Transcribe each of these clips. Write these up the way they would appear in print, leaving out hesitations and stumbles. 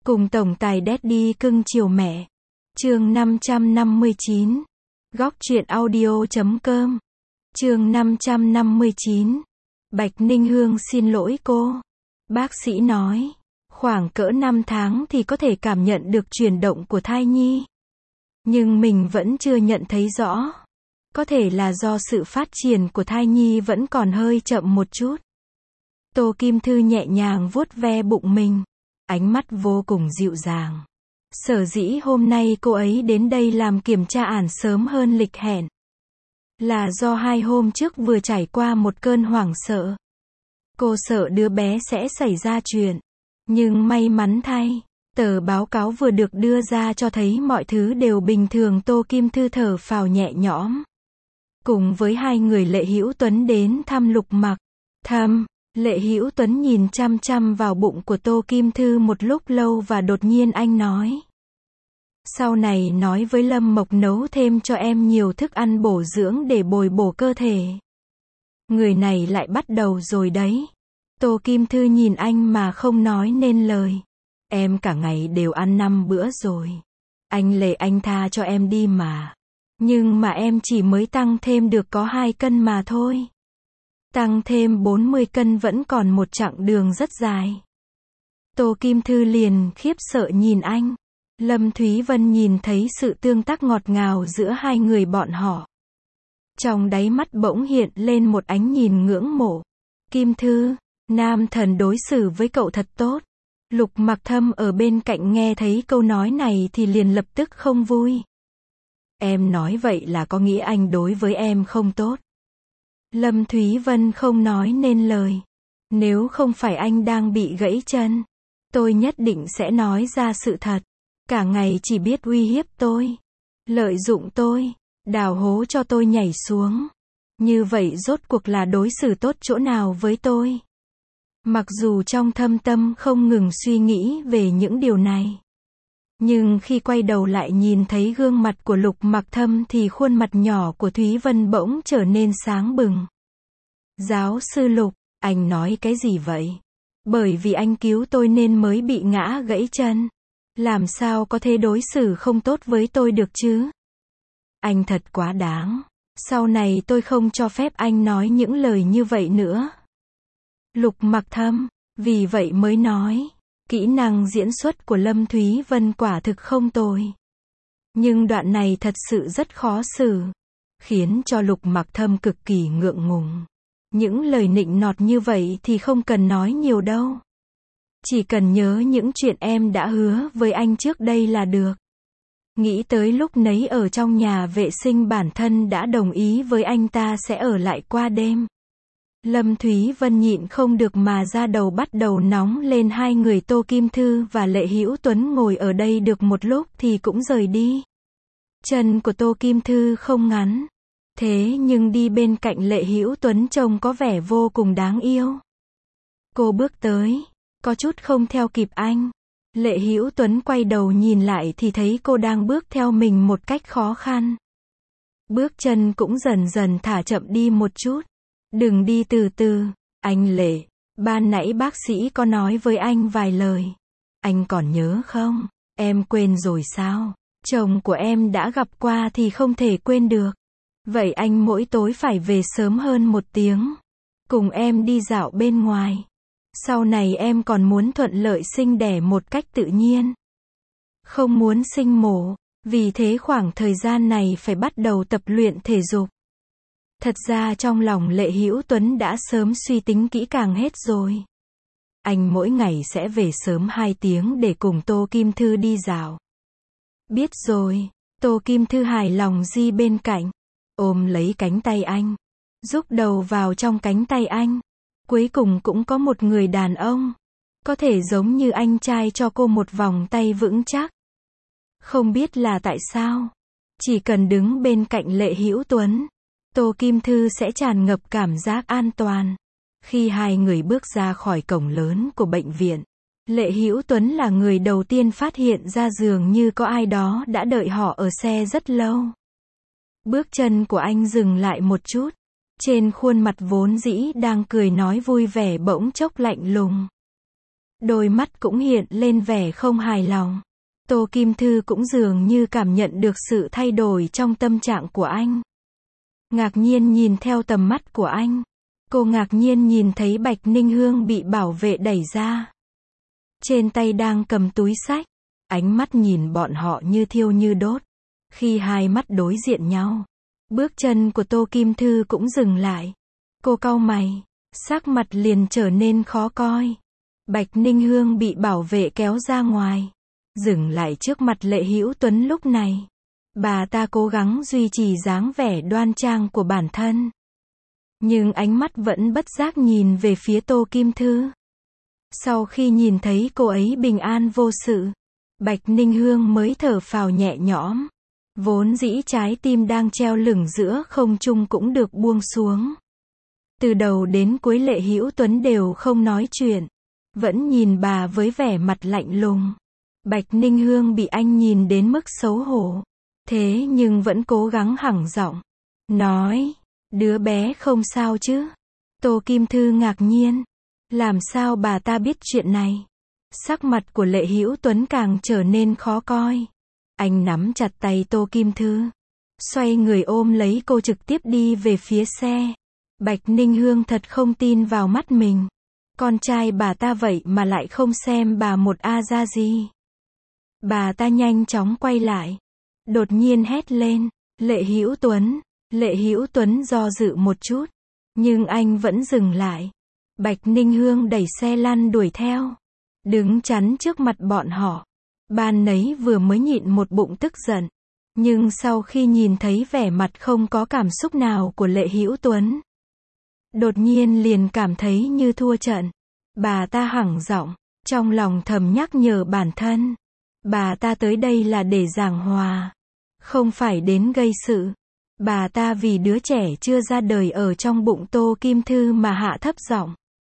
Cùng tổng tài Daddy cưng chiều mẹ. Chương 559. Góc truyện audio.com. Chương 559. Bạch Ninh Hương xin lỗi cô. Bác sĩ nói, khoảng cỡ 5 tháng thì có thể cảm nhận được chuyển động của thai nhi. Nhưng mình vẫn chưa nhận thấy rõ. Có thể là do sự phát triển của thai nhi vẫn còn hơi chậm một chút. Tô Kim Thư nhẹ nhàng vuốt ve bụng mình. Ánh mắt vô cùng dịu dàng. Sở dĩ hôm nay cô ấy đến đây làm kiểm tra ản sớm hơn lịch hẹn. Là do 2 hôm trước vừa trải qua một cơn hoảng sợ. Cô sợ đứa bé sẽ xảy ra chuyện. Nhưng may mắn thay, tờ báo cáo vừa được đưa ra cho thấy mọi thứ đều bình thường. Tô Kim Thư thở phào nhẹ nhõm. Cùng với 2 người Lệ Hữu Tuấn đến thăm Lục Mặc. Lệ Hữu Tuấn nhìn chăm chăm vào bụng của Tô Kim Thư một lúc lâu và đột nhiên anh nói. Sau này nói với Lâm Mộc nấu thêm cho em nhiều thức ăn bổ dưỡng để bồi bổ cơ thể. Người này lại bắt đầu rồi đấy. Tô Kim Thư nhìn anh mà không nói nên lời. Em cả ngày đều ăn 5 bữa rồi. Anh Lệ anh tha cho em đi mà. Nhưng mà em chỉ mới tăng thêm được có 2 cân mà thôi. Tăng thêm 40 cân vẫn còn một chặng đường rất dài. Tô Kim Thư liền khiếp sợ nhìn anh. Lâm Thúy Vân nhìn thấy sự tương tác ngọt ngào giữa 2 người bọn họ. Trong đáy mắt bỗng hiện lên một ánh nhìn ngưỡng mộ. Kim Thư, nam thần đối xử với cậu thật tốt. Lục Mặc Thâm ở bên cạnh nghe thấy câu nói này thì liền lập tức không vui. Em nói vậy là có nghĩa anh đối với em không tốt. Lâm Thúy Vân không nói nên lời. Nếu không phải anh đang bị gãy chân, tôi nhất định sẽ nói ra sự thật. Cả ngày chỉ biết uy hiếp tôi, lợi dụng tôi, đào hố cho tôi nhảy xuống. Như vậy rốt cuộc là đối xử tốt chỗ nào với tôi? Mặc dù trong thâm tâm không ngừng suy nghĩ về những điều này. Nhưng khi quay đầu lại nhìn thấy gương mặt của Lục Mặc Thâm thì khuôn mặt nhỏ của Thúy Vân bỗng trở nên sáng bừng. Giáo sư Lục, anh nói cái gì vậy? Bởi vì anh cứu tôi nên mới bị ngã gãy chân. Làm sao có thể đối xử không tốt với tôi được chứ? Anh thật quá đáng. Sau này tôi không cho phép anh nói những lời như vậy nữa. Lục Mặc Thâm, vì vậy mới nói. Kỹ năng diễn xuất của Lâm Thúy Vân quả thực không tồi. Nhưng đoạn này thật sự rất khó xử. Khiến cho Lục Mặc Thâm cực kỳ ngượng ngùng. Những lời nịnh nọt như vậy thì không cần nói nhiều đâu. Chỉ cần nhớ những chuyện em đã hứa với anh trước đây là được. Nghĩ tới lúc nấy ở trong nhà vệ sinh bản thân đã đồng ý với anh ta sẽ ở lại qua đêm. Lâm Thúy Vân nhịn không được mà da đầu bắt đầu nóng lên. 2 người Tô Kim Thư và Lệ Hữu Tuấn ngồi ở đây được một lúc thì cũng rời đi. Chân của Tô Kim Thư không ngắn. Thế nhưng đi bên cạnh Lệ Hữu Tuấn trông có vẻ vô cùng đáng yêu. Cô bước tới, có chút không theo kịp anh. Lệ Hữu Tuấn quay đầu nhìn lại thì thấy cô đang bước theo mình một cách khó khăn. Bước chân cũng dần dần thả chậm đi một chút. Đừng đi từ từ, anh Lệ, ban nãy bác sĩ có nói với anh vài lời. Anh còn nhớ không? Em quên rồi sao? Chồng của em đã gặp qua thì không thể quên được. Vậy anh mỗi tối phải về sớm hơn 1 tiếng. Cùng em đi dạo bên ngoài. Sau này em còn muốn thuận lợi sinh đẻ một cách tự nhiên. Không muốn sinh mổ. Vì thế khoảng thời gian này phải bắt đầu tập luyện thể dục. Thật ra trong lòng Lệ Hữu Tuấn đã sớm suy tính kỹ càng hết rồi. Anh mỗi ngày sẽ về sớm 2 tiếng để cùng Tô Kim Thư đi dạo. Biết rồi. Tô Kim Thư hài lòng di bên cạnh. Ôm lấy cánh tay anh. Rúc đầu vào trong cánh tay anh. Cuối cùng cũng có một người đàn ông. Có thể giống như anh trai cho cô một vòng tay vững chắc. Không biết là tại sao. Chỉ cần đứng bên cạnh Lệ Hữu Tuấn. Tô Kim Thư sẽ tràn ngập cảm giác an toàn. Khi 2 người bước ra khỏi cổng lớn của bệnh viện. Lệ Hữu Tuấn là người đầu tiên phát hiện ra dường như có ai đó đã đợi họ ở xe rất lâu. Bước chân của anh dừng lại một chút. Trên khuôn mặt vốn dĩ đang cười nói vui vẻ bỗng chốc lạnh lùng. Đôi mắt cũng hiện lên vẻ không hài lòng. Tô Kim Thư cũng dường như cảm nhận được sự thay đổi trong tâm trạng của anh. Ngạc nhiên nhìn theo tầm mắt của anh. Cô ngạc nhiên nhìn thấy Bạch Ninh Hương bị bảo vệ đẩy ra. Trên tay đang cầm túi xách. Ánh mắt nhìn bọn họ như thiêu như đốt. Khi hai mắt đối diện nhau, bước chân của Tô Kim Thư cũng dừng lại. Cô cau mày, sắc mặt liền trở nên khó coi. Bạch Ninh Hương bị bảo vệ kéo ra ngoài, dừng lại trước mặt Lệ Hữu Tuấn lúc này. Bà ta cố gắng duy trì dáng vẻ đoan trang của bản thân. Nhưng ánh mắt vẫn bất giác nhìn về phía Tô Kim Thư. Sau khi nhìn thấy cô ấy bình an vô sự, Bạch Ninh Hương mới thở phào nhẹ nhõm. Vốn dĩ trái tim đang treo lửng giữa không trung cũng được buông xuống. Từ đầu đến cuối Lệ Hữu Tuấn đều không nói chuyện, vẫn nhìn bà với vẻ mặt lạnh lùng. Bạch Ninh Hương bị anh nhìn đến mức xấu hổ, thế nhưng vẫn cố gắng hẳng giọng, nói, đứa bé không sao chứ? Tô Kim Thư ngạc nhiên, làm sao bà ta biết chuyện này? Sắc mặt của Lệ Hữu Tuấn càng trở nên khó coi. Anh nắm chặt tay Tô Kim Thư, xoay người ôm lấy cô trực tiếp đi về phía xe. Bạch Ninh Hương thật không tin vào mắt mình. Con trai bà ta vậy mà lại không xem bà một a ra gì. Bà ta nhanh chóng quay lại, đột nhiên hét lên, Lệ Hữu Tuấn. Lệ Hữu Tuấn do dự một chút, nhưng anh vẫn dừng lại. Bạch Ninh Hương đẩy xe lăn đuổi theo, đứng chắn trước mặt bọn họ. Ban nấy vừa mới nhịn một bụng tức giận, nhưng sau khi nhìn thấy vẻ mặt không có cảm xúc nào của Lệ Hữu Tuấn, đột nhiên liền cảm thấy như thua trận. Bà ta hẳng giọng, trong lòng thầm nhắc nhở bản thân. Bà ta tới đây là để giảng hòa, không phải đến gây sự. Bà ta vì đứa trẻ chưa ra đời ở trong bụng Tô Kim Thư mà hạ thấp giọng.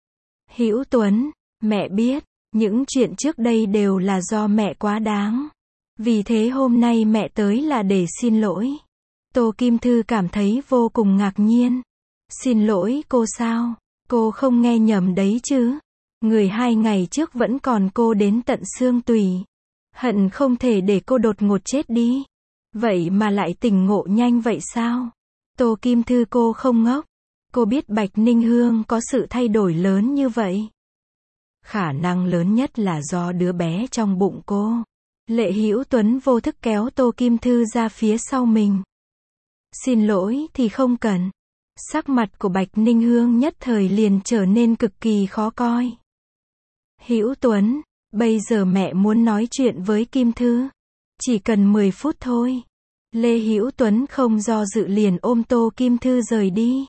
Hữu Tuấn, mẹ biết, những chuyện trước đây đều là do mẹ quá đáng. Vì thế hôm nay mẹ tới là để xin lỗi. Tô Kim Thư cảm thấy vô cùng ngạc nhiên. Xin lỗi cô sao? Cô không nghe nhầm đấy chứ? Người 2 ngày trước vẫn còn cô đến tận xương tủy. Hận không thể để cô đột ngột chết đi. Vậy mà lại tỉnh ngộ nhanh vậy sao? Tô Kim Thư cô không ngốc. Cô biết Bạch Ninh Hương có sự thay đổi lớn như vậy. Khả năng lớn nhất là do đứa bé trong bụng cô. Lệ Hữu Tuấn vô thức kéo Tô Kim Thư ra phía sau mình. Xin lỗi thì không cần. Sắc mặt của Bạch Ninh Hương nhất thời liền trở nên cực kỳ khó coi. Hữu Tuấn, bây giờ mẹ muốn nói chuyện với Kim Thư. Chỉ cần 10 phút thôi. Lê Hữu Tuấn không do dự liền ôm Tô Kim Thư rời đi.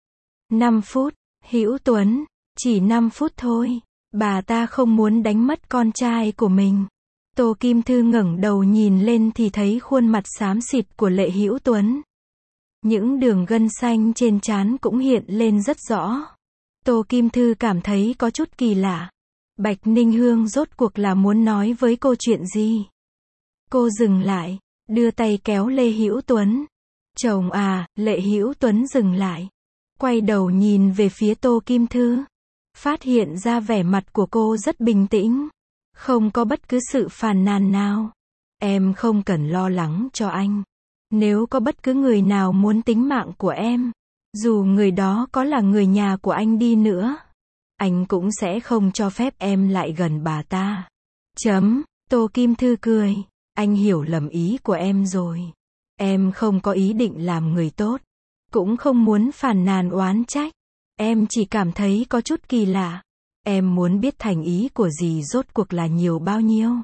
5 phút, Hữu Tuấn, chỉ 5 phút thôi. Bà ta không muốn đánh mất con trai của mình. Tô Kim Thư ngẩng đầu nhìn lên thì thấy khuôn mặt xám xịt của Lệ Hữu Tuấn. Những đường gân xanh trên trán cũng hiện lên rất rõ. Tô Kim Thư cảm thấy có chút kỳ lạ. Bạch Ninh Hương rốt cuộc là muốn nói với cô chuyện gì? Cô dừng lại, đưa tay kéo Lê Hữu Tuấn. Chồng à, Lệ Hữu Tuấn dừng lại. Quay đầu nhìn về phía Tô Kim Thư. Phát hiện ra vẻ mặt của cô rất bình tĩnh. Không có bất cứ sự phàn nàn nào. Em không cần lo lắng cho anh. Nếu có bất cứ người nào muốn tính mạng của em, dù người đó có là người nhà của anh đi nữa, anh cũng sẽ không cho phép em lại gần bà ta. Tô Kim Thư cười. Anh hiểu lầm ý của em rồi. Em không có ý định làm người tốt. Cũng không muốn phàn nàn oán trách. Em chỉ cảm thấy có chút kỳ lạ. Em muốn biết thành ý của dì rốt cuộc là nhiều bao nhiêu.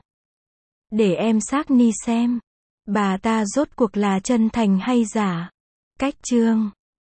Để em xác ni xem. Bà ta rốt cuộc là chân thành hay giả. Cách chương